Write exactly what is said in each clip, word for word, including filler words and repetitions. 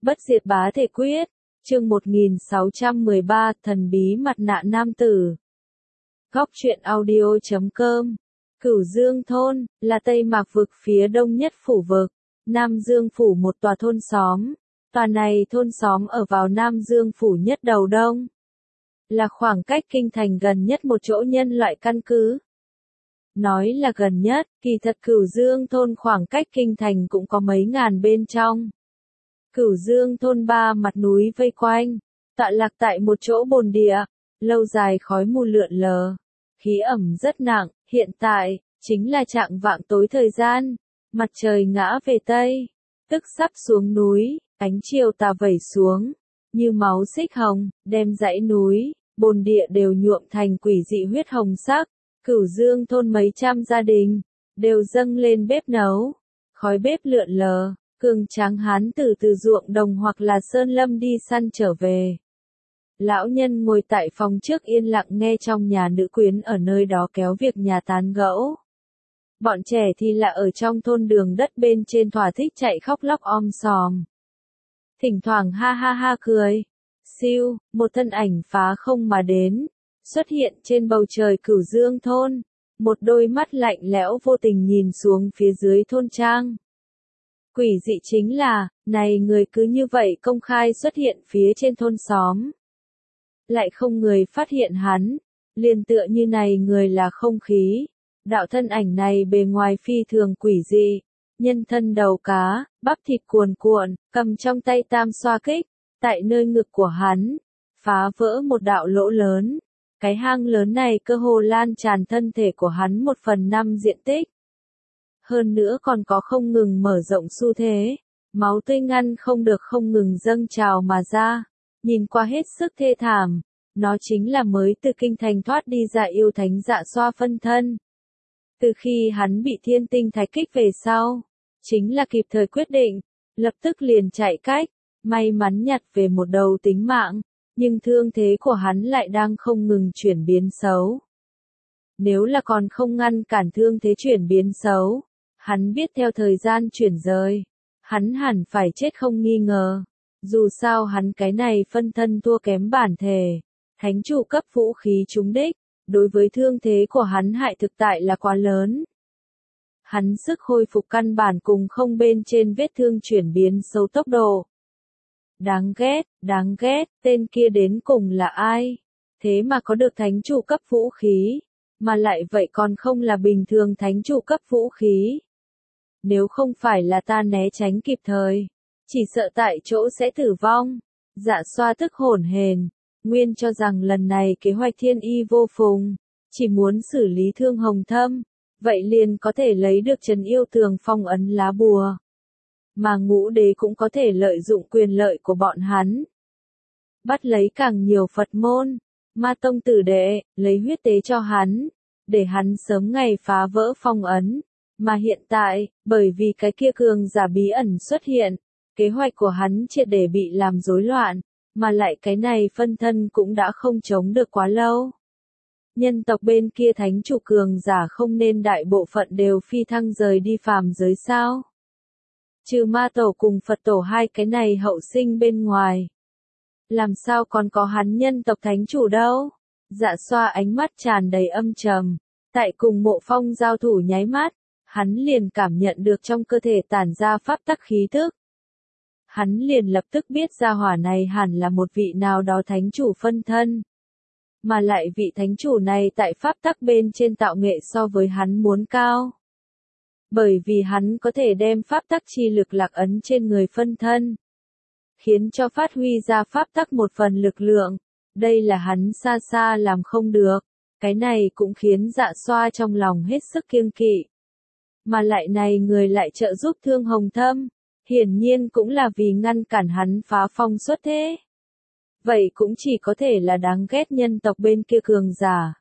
Bất diệt bá thể quyết, chương một nghìn sáu trăm mười ba, thần bí mặt nạ nam tử. Góc truyện audio chấm com. Cửu Dương thôn, là Tây Mạc vực phía đông nhất phủ vực, Nam Dương phủ một tòa thôn xóm. Tòa này thôn xóm ở vào Nam Dương phủ nhất đầu đông. Là khoảng cách kinh thành gần nhất một chỗ nhân loại căn cứ. Nói là gần nhất, kỳ thật Cửu Dương thôn khoảng cách kinh thành cũng có mấy ngàn bên trong. Cửu Dương thôn ba mặt núi vây quanh, tọa lạc tại một chỗ bồn địa, lâu dài khói mù lượn lờ, khí ẩm rất nặng. Hiện tại, chính là trạng vạng tối thời gian, mặt trời ngã về Tây, tức sắp xuống núi, ánh chiều tà vẩy xuống, như máu xích hồng, đem dãy núi, bồn địa đều nhuộm thành quỷ dị huyết hồng sắc. Cửu Dương thôn mấy trăm gia đình, đều dâng lên bếp nấu, khói bếp lượn lờ, cường tráng hán tử từ ruộng đồng hoặc là sơn lâm đi săn trở về. Lão nhân ngồi tại phòng trước yên lặng nghe trong nhà nữ quyến ở nơi đó kéo việc nhà tán gẫu. Bọn trẻ thì là ở trong thôn đường đất bên trên thỏa thích chạy khóc lóc om sòm. Thỉnh thoảng ha ha ha cười. Siêu, một thân ảnh phá không mà đến, xuất hiện trên bầu trời Cửu Dương thôn, một đôi mắt lạnh lẽo vô tình nhìn xuống phía dưới thôn trang. Quỷ dị chính là, này người cứ như vậy công khai xuất hiện phía trên thôn xóm. Lại không người phát hiện hắn, liền tựa như này người là không khí. Đạo thân ảnh này bề ngoài phi thường quỷ dị, nhân thân đầu cá, bắp thịt cuồn cuộn, cầm trong tay tam xoa kích, tại nơi ngực của hắn, phá vỡ một đạo lỗ lớn. Cái hang lớn này cơ hồ lan tràn thân thể của hắn một phần năm diện tích. Hơn nữa còn có không ngừng mở rộng xu thế, máu tươi ngăn không được không ngừng dâng trào mà ra, nhìn qua hết sức thê thảm. Nó chính là mới từ kinh thành thoát đi dạ yêu thánh Dạ Xoa phân thân. Từ khi hắn bị thiên tinh thái kích về sau, chính là kịp thời quyết định, lập tức liền chạy cách, may mắn nhặt về một đầu tính mạng, nhưng thương thế của hắn lại đang không ngừng chuyển biến xấu. Nếu là còn không ngăn cản thương thế chuyển biến xấu, hắn biết theo thời gian chuyển rời, hắn hẳn phải chết không nghi ngờ. Dù sao hắn cái này phân thân thua kém bản thể, thánh chủ cấp vũ khí trúng đích, đối với thương thế của hắn hại thực tại là quá lớn. Hắn sức hồi phục căn bản cùng không bên trên vết thương chuyển biến xấu tốc độ. Đáng ghét, đáng ghét, tên kia đến cùng là ai? Thế mà có được thánh chủ cấp vũ khí, mà lại vậy còn không là bình thường thánh chủ cấp vũ khí. Nếu không phải là ta né tránh kịp thời, chỉ sợ tại chỗ sẽ tử vong. Dạ Xoa tức hổn hển, nguyên cho rằng lần này kế hoạch thiên y vô phùng, chỉ muốn xử lý Thương Hồng Thâm, vậy liền có thể lấy được Trấn Yêu Tường phong ấn lá bùa. Mà Ngũ Đế cũng có thể lợi dụng quyền lợi của bọn hắn. Bắt lấy càng nhiều Phật môn, Ma Tông tử đệ, lấy huyết tế cho hắn, để hắn sớm ngày phá vỡ phong ấn. Mà hiện tại, bởi vì cái kia cường giả bí ẩn xuất hiện, kế hoạch của hắn triệt để bị làm rối loạn, mà lại cái này phân thân cũng đã không chống được quá lâu. Nhân tộc bên kia thánh chủ cường giả không nên đại bộ phận đều phi thăng rời đi phàm giới sao? Trừ Ma Tổ cùng Phật Tổ hai cái này hậu sinh bên ngoài. Làm sao còn có hắn nhân tộc thánh chủ đâu? Dạ Xoa ánh mắt tràn đầy âm trầm, tại cùng Mộ Phong giao thủ nháy mắt, hắn liền cảm nhận được trong cơ thể tản ra pháp tắc khí thức. Hắn liền lập tức biết ra hỏa này hẳn là một vị nào đó thánh chủ phân thân. Mà lại vị thánh chủ này tại pháp tắc bên trên tạo nghệ so với hắn muốn cao. Bởi vì hắn có thể đem pháp tắc chi lực lạc ấn trên người phân thân, khiến cho phát huy ra pháp tắc một phần lực lượng. Đây là hắn xa xa làm không được. Cái này cũng khiến Dạ Xoa trong lòng hết sức kiêng kỵ. Mà lại này người lại trợ giúp Thương Hồng Thâm, hiển nhiên cũng là vì ngăn cản hắn phá phong xuất thế. Vậy cũng chỉ có thể là đáng ghét nhân tộc bên kia cường giả.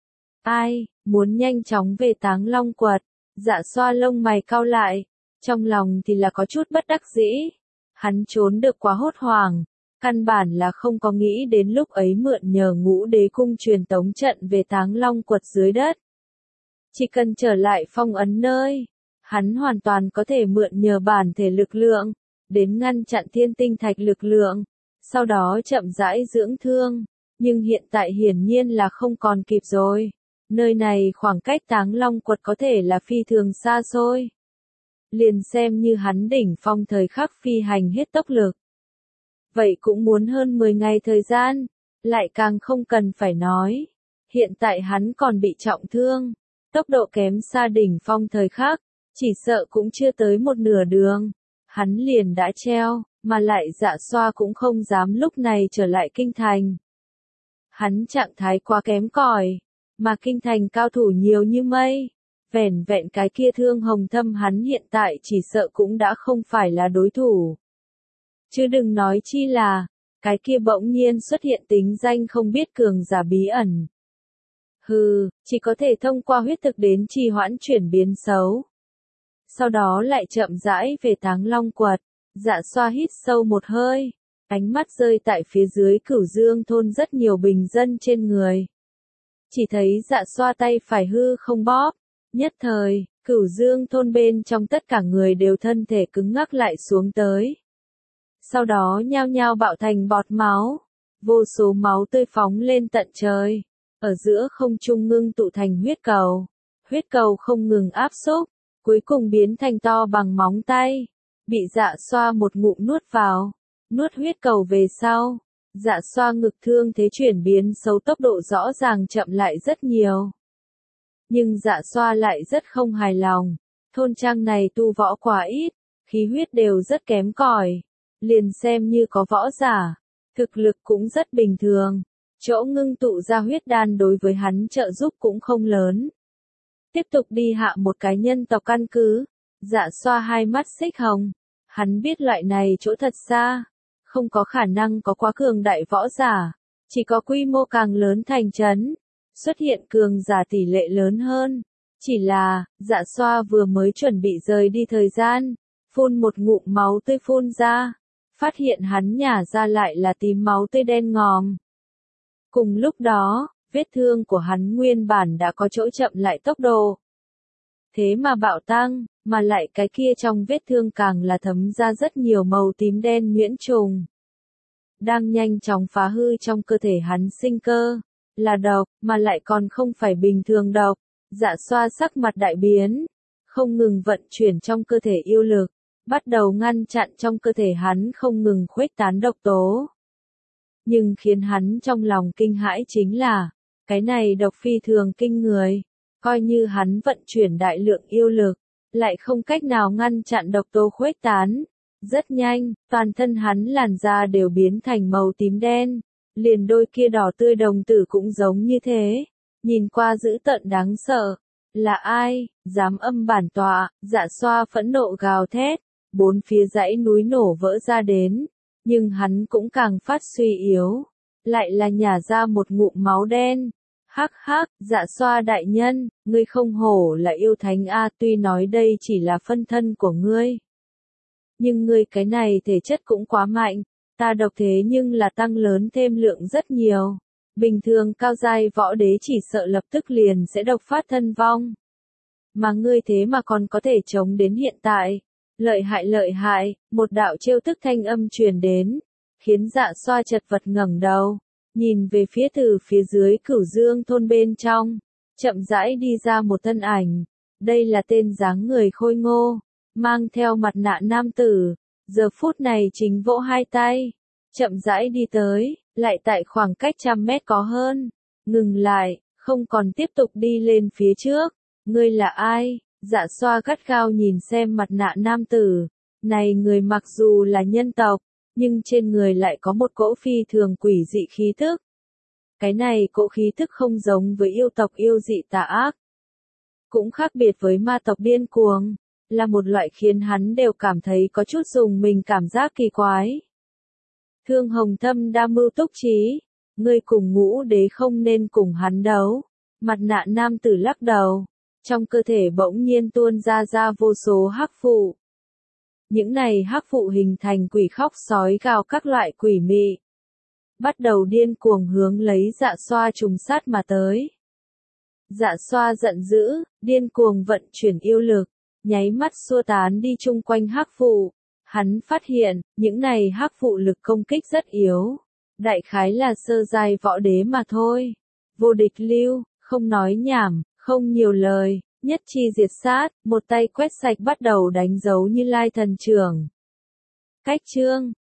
Ai, muốn nhanh chóng về Táng Long Quật? Dạ Xoa lông mày cau lại, trong lòng thì là có chút bất đắc dĩ. Hắn trốn được quá hốt hoảng, căn bản là không có nghĩ đến lúc ấy mượn nhờ Ngũ Đế cung truyền tống trận về Táng Long Quật dưới đất. Chỉ cần trở lại phong ấn nơi, hắn hoàn toàn có thể mượn nhờ bản thể lực lượng, đến ngăn chặn thiên tinh thạch lực lượng, sau đó chậm rãi dưỡng thương, nhưng hiện tại hiển nhiên là không còn kịp rồi. Nơi này khoảng cách Táng Long Quật có thể là phi thường xa xôi. Liền xem như hắn đỉnh phong thời khắc phi hành hết tốc lực. Vậy cũng muốn hơn mười ngày thời gian, lại càng không cần phải nói. Hiện tại hắn còn bị trọng thương, tốc độ kém xa đỉnh phong thời khắc, chỉ sợ cũng chưa tới một nửa đường. Hắn liền đã treo, mà lại Dạ Xoa cũng không dám lúc này trở lại kinh thành. Hắn trạng thái quá kém cỏi, mà kinh thành cao thủ nhiều như mây. Vẻn vẹn cái kia Thương Hồng Thâm hắn hiện tại chỉ sợ cũng đã không phải là đối thủ. Chứ đừng nói chi là, cái kia bỗng nhiên xuất hiện tính danh không biết cường giả bí ẩn. Hừ, chỉ có thể thông qua huyết thực đến trì hoãn chuyển biến xấu. Sau đó lại chậm rãi về Táng Long Quật, Dạ Xoa hít sâu một hơi, ánh mắt rơi tại phía dưới Cửu Dương thôn rất nhiều bình dân trên người. Chỉ thấy Dạ Xoa tay phải hư không bóp, nhất thời, Cửu Dương thôn bên trong tất cả người đều thân thể cứng ngắc lại xuống tới. Sau đó nhao nhao bạo thành bọt máu, vô số máu tươi phóng lên tận trời, ở giữa không trung ngưng tụ thành huyết cầu. Huyết cầu không ngừng áp xúc, cuối cùng biến thành to bằng móng tay, bị Dạ Xoa một ngụm nuốt vào, nuốt huyết cầu về sau. Dạ Xoa ngực thương thế chuyển biến xấu tốc độ rõ ràng chậm lại rất nhiều. Nhưng Dạ Xoa lại rất không hài lòng, thôn trang này tu võ quá ít, khí huyết đều rất kém cỏi, liền xem như có võ giả, thực lực cũng rất bình thường, chỗ ngưng tụ ra huyết đan đối với hắn trợ giúp cũng không lớn. Tiếp tục đi hạ một cái nhân tộc căn cứ, Dạ Xoa hai mắt xích hồng, hắn biết loại này chỗ thật xa, không có khả năng có quá cường đại võ giả, chỉ có quy mô càng lớn thành trấn, xuất hiện cường giả tỷ lệ lớn hơn. Chỉ là, Dạ Xoa vừa mới chuẩn bị rời đi thời gian, phun một ngụm máu tươi phun ra, phát hiện hắn nhả ra lại là tím máu tươi đen ngòm. Cùng lúc đó, vết thương của hắn nguyên bản đã có chỗ chậm lại tốc độ. Thế mà bạo tăng, mà lại cái kia trong vết thương càng là thấm ra rất nhiều màu tím đen nhuyễn trùng. Đang nhanh chóng phá hư trong cơ thể hắn sinh cơ, là độc, mà lại còn không phải bình thường độc. Dạ Xoa sắc mặt đại biến, không ngừng vận chuyển trong cơ thể yêu lực, bắt đầu ngăn chặn trong cơ thể hắn không ngừng khuếch tán độc tố. Nhưng khiến hắn trong lòng kinh hãi chính là, cái này độc phi thường kinh người, coi như hắn vận chuyển đại lượng yêu lực, lại không cách nào ngăn chặn độc tố khuếch tán. Rất nhanh, toàn thân hắn làn da đều biến thành màu tím đen, liền đôi kia đỏ tươi đồng tử cũng giống như thế, nhìn qua dữ tợn đáng sợ. Là ai, dám âm bản tọa? Dạ Xoa phẫn nộ gào thét, bốn phía dãy núi nổ vỡ ra đến, nhưng hắn cũng càng phát suy yếu, lại là nhả ra một ngụm máu đen. Hắc hắc, Dạ Xoa đại nhân, ngươi không hổ là yêu thánh a, tuy nói đây chỉ là phân thân của ngươi. Nhưng ngươi cái này thể chất cũng quá mạnh, ta độc thế nhưng là tăng lớn thêm lượng rất nhiều. Bình thường cao giai võ đế chỉ sợ lập tức liền sẽ độc phát thân vong. Mà ngươi thế mà còn có thể chống đến hiện tại. Lợi hại lợi hại, một đạo trêu tức thanh âm truyền đến, khiến Dạ Xoa chật vật ngẩng đầu, nhìn về phía từ phía dưới Cửu Dương thôn bên trong, chậm rãi đi ra một thân ảnh. Đây là tên dáng người khôi ngô, mang theo mặt nạ nam tử, giờ phút này chính vỗ hai tay, chậm rãi đi tới, lại tại khoảng cách trăm mét có hơn, ngừng lại, không còn tiếp tục đi lên phía trước. Ngươi là ai? Dạ Xoa gắt gao nhìn xem mặt nạ nam tử, này người mặc dù là nhân tộc, nhưng trên người lại có một cỗ phi thường quỷ dị khí thức. Cái này cỗ khí thức không giống với yêu tộc yêu dị tà ác, cũng khác biệt với ma tộc điên cuồng, là một loại khiến hắn đều cảm thấy có chút dùng mình cảm giác kỳ quái. Thương Hồng Thâm đa mưu túc trí, ngươi cùng Ngũ Đế không nên cùng hắn đấu. Mặt nạ nam tử lắc đầu, trong cơ thể bỗng nhiên tuôn ra ra vô số hắc phụ. Những này hắc phụ hình thành quỷ khóc sói gào các loại quỷ mị, bắt đầu điên cuồng hướng lấy Dạ Xoa trùng sát mà tới. Dạ Xoa giận dữ, điên cuồng vận chuyển yêu lực, nháy mắt xua tán đi chung quanh hắc phụ. Hắn phát hiện, những này hắc vụ lực công kích rất yếu. Đại khái là sơ giai võ đế mà thôi. Vô địch lưu, không nói nhảm, không nhiều lời, nhất chi diệt sát, một tay quét sạch bắt đầu đánh dấu Như Lai thần trưởng. Cách chương